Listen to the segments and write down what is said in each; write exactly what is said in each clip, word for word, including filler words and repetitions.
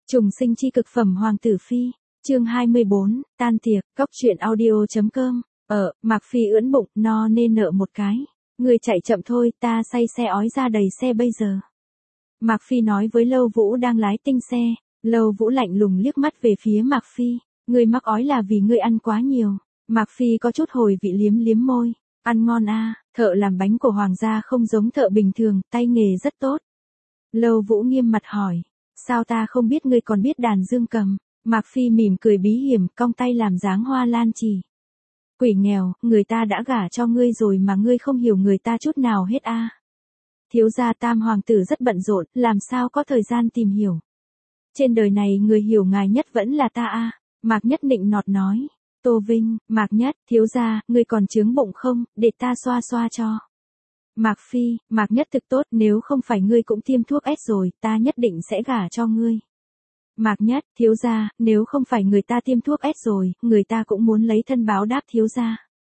Trùng sinh chi cực phẩm Hoàng tử Phi, chương hai mươi bốn, tan tiệc, cóc truyện audio.com, ở, Mạc Phi ưỡn bụng, no nên nợ một cái. Người chạy chậm thôi, ta say xe ói ra đầy xe bây giờ. Mạc Phi nói với Lâu Vũ đang lái tinh xe, Lâu Vũ lạnh lùng liếc mắt về phía Mạc Phi, người mắc ói là vì ngươi ăn quá nhiều. Mạc Phi có chút hồi vị liếm liếm môi, ăn ngon a, thợ làm bánh của Hoàng gia không giống thợ bình thường, tay nghề rất tốt. Lâu Vũ nghiêm mặt hỏi, sao ta không biết ngươi còn biết đàn dương cầm? Mạc Phi mỉm cười bí hiểm, cong tay làm dáng hoa lan chỉ. Quỷ nghèo, người ta đã gả cho ngươi rồi mà ngươi không hiểu người ta chút nào hết a. Thiếu gia Tam hoàng tử rất bận rộn, làm sao có thời gian tìm hiểu. Trên đời này người hiểu ngài nhất vẫn là ta a. Mạc Nhất nịnh nọt nói. Tô Vinh, Mạc Nhất, thiếu gia, ngươi còn chướng bụng không, để ta xoa xoa cho. Mạc Phi, Mạc Nhất thực tốt, nếu không phải ngươi cũng tiêm thuốc ép rồi, ta nhất định sẽ gả cho ngươi. Mạc Nhất, thiếu gia, nếu không phải người ta tiêm thuốc ép rồi, người ta cũng muốn lấy thân báo đáp thiếu gia.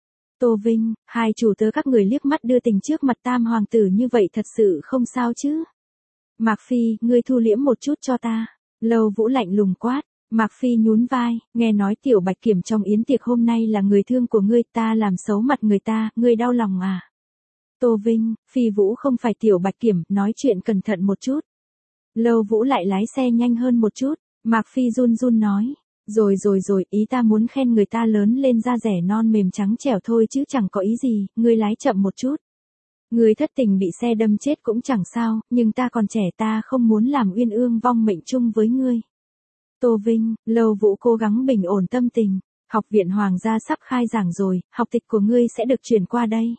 Tô Vinh, hai chủ tớ các người liếc mắt đưa tình trước mặt Tam hoàng tử như vậy thật sự không sao chứ. Mạc Phi, ngươi thu liễm một chút cho ta. Lâu Vũ lạnh lùng quát. Mạc Phi nhún vai, nghe nói Tiểu Bạch Kiểm trong yến tiệc hôm nay là người thương của ngươi, ta làm xấu mặt người ta, ngươi đau lòng à? Tô Vinh, Phi Vũ không phải Tiểu Bạch Kiểm, nói chuyện cẩn thận một chút. Lâu Vũ lại lái xe nhanh hơn một chút, Mạc Phi run run nói, rồi rồi rồi, ý ta muốn khen người ta lớn lên da rẻ non mềm trắng trẻo thôi chứ chẳng có ý gì, ngươi lái chậm một chút. Ngươi thất tình bị xe đâm chết cũng chẳng sao, nhưng ta còn trẻ, ta không muốn làm uyên ương vong mệnh chung với ngươi. Tô Vinh, Lâu Vũ cố gắng bình ổn tâm tình, học viện Hoàng gia sắp khai giảng rồi, học tịch của ngươi sẽ được chuyển qua đây.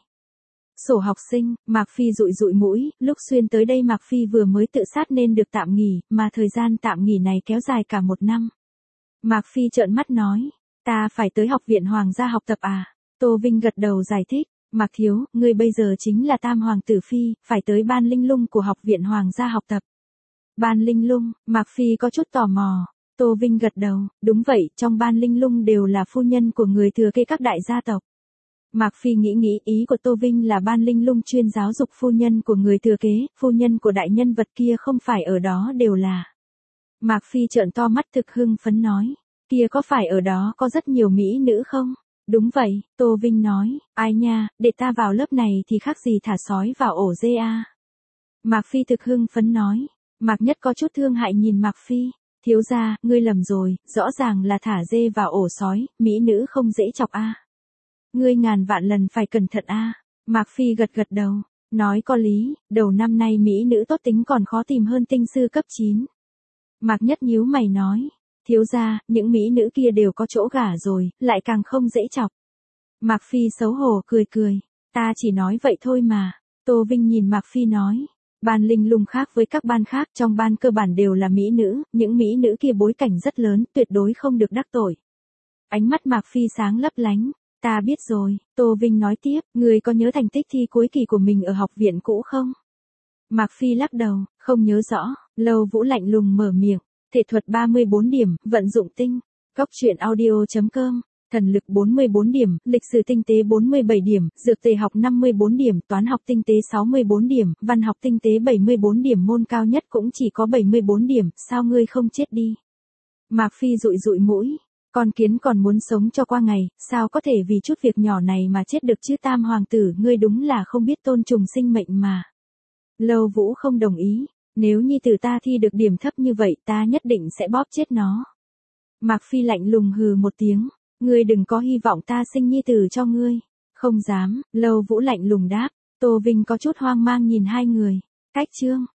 Sổ học sinh, Mạc Phi dụi dụi mũi, lúc xuyên tới đây Mạc Phi vừa mới tự sát nên được tạm nghỉ, mà thời gian tạm nghỉ này kéo dài cả một năm. Mạc Phi trợn mắt nói, ta phải tới học viện Hoàng gia học tập à? Tô Vinh gật đầu giải thích, Mạc Thiếu, ngươi bây giờ chính là Tam hoàng tử Phi, phải tới ban linh lung của học viện Hoàng gia học tập. Ban linh lung, Mạc Phi có chút tò mò. Tô Vinh gật đầu, đúng vậy, trong ban linh lung đều là phu nhân của người thừa kế các đại gia tộc. Mạc Phi nghĩ nghĩ, ý của Tô Vinh là ban linh lung chuyên giáo dục phu nhân của người thừa kế, phu nhân của đại nhân vật kia không phải ở đó đều là. Mạc Phi trợn to mắt thực hưng phấn nói, kia có phải ở đó có rất nhiều mỹ nữ không? Đúng vậy, Tô Vinh nói, ai nha, để ta vào lớp này thì khác gì thả sói vào ổ dê a. Mạc Phi thực hưng phấn nói, Mạc Nhất có chút thương hại nhìn Mạc Phi. Thiếu gia, ngươi lầm rồi, rõ ràng là thả dê vào ổ sói, mỹ nữ không dễ chọc a. Ngươi ngàn vạn lần phải cẩn thận a. Mạc Phi gật gật đầu, nói có lý, đầu năm nay mỹ nữ tốt tính còn khó tìm hơn tinh sư cấp chín. Mạc Nhất nhíu mày nói, thiếu gia, những mỹ nữ kia đều có chỗ gả rồi, lại càng không dễ chọc. Mạc Phi xấu hổ cười cười, ta chỉ nói vậy thôi mà. Tô Vinh nhìn Mạc Phi nói. Ban linh lung khác với các ban khác, trong ban cơ bản đều là mỹ nữ, những mỹ nữ kia bối cảnh rất lớn, tuyệt đối không được đắc tội. Ánh mắt Mạc Phi sáng lấp lánh, ta biết rồi, Tô Vinh nói tiếp, người có nhớ thành tích thi cuối kỳ của mình ở học viện cũ không? Mạc Phi lắc đầu, không nhớ rõ. Lâu Vũ lạnh lùng mở miệng, thể thuật ba mươi bốn điểm, vận dụng tinh, cóc truyện audio.com. Thần lực bốn mươi bốn điểm, lịch sử tinh tế bốn mươi bảy điểm, dược tề học năm mươi bốn điểm, toán học tinh tế sáu mươi bốn điểm, văn học tinh tế bảy mươi bốn điểm, môn cao nhất cũng chỉ có bảy mươi bốn điểm, sao ngươi không chết đi? Mạc Phi dụi dụi mũi, con kiến còn muốn sống cho qua ngày, sao có thể vì chút việc nhỏ này mà chết được chứ? Tam hoàng tử, ngươi đúng là không biết tôn trùng sinh mệnh mà. Lâu Vũ không đồng ý, nếu nhi tử ta thi được điểm thấp như vậy ta nhất định sẽ bóp chết nó. Mạc Phi lạnh lùng hừ một tiếng. Ngươi đừng có hy vọng ta sinh nhi tử cho ngươi. Không dám, Lâu Vũ lạnh lùng đáp. Tô Vinh có chút hoang mang nhìn hai người. Cách chương.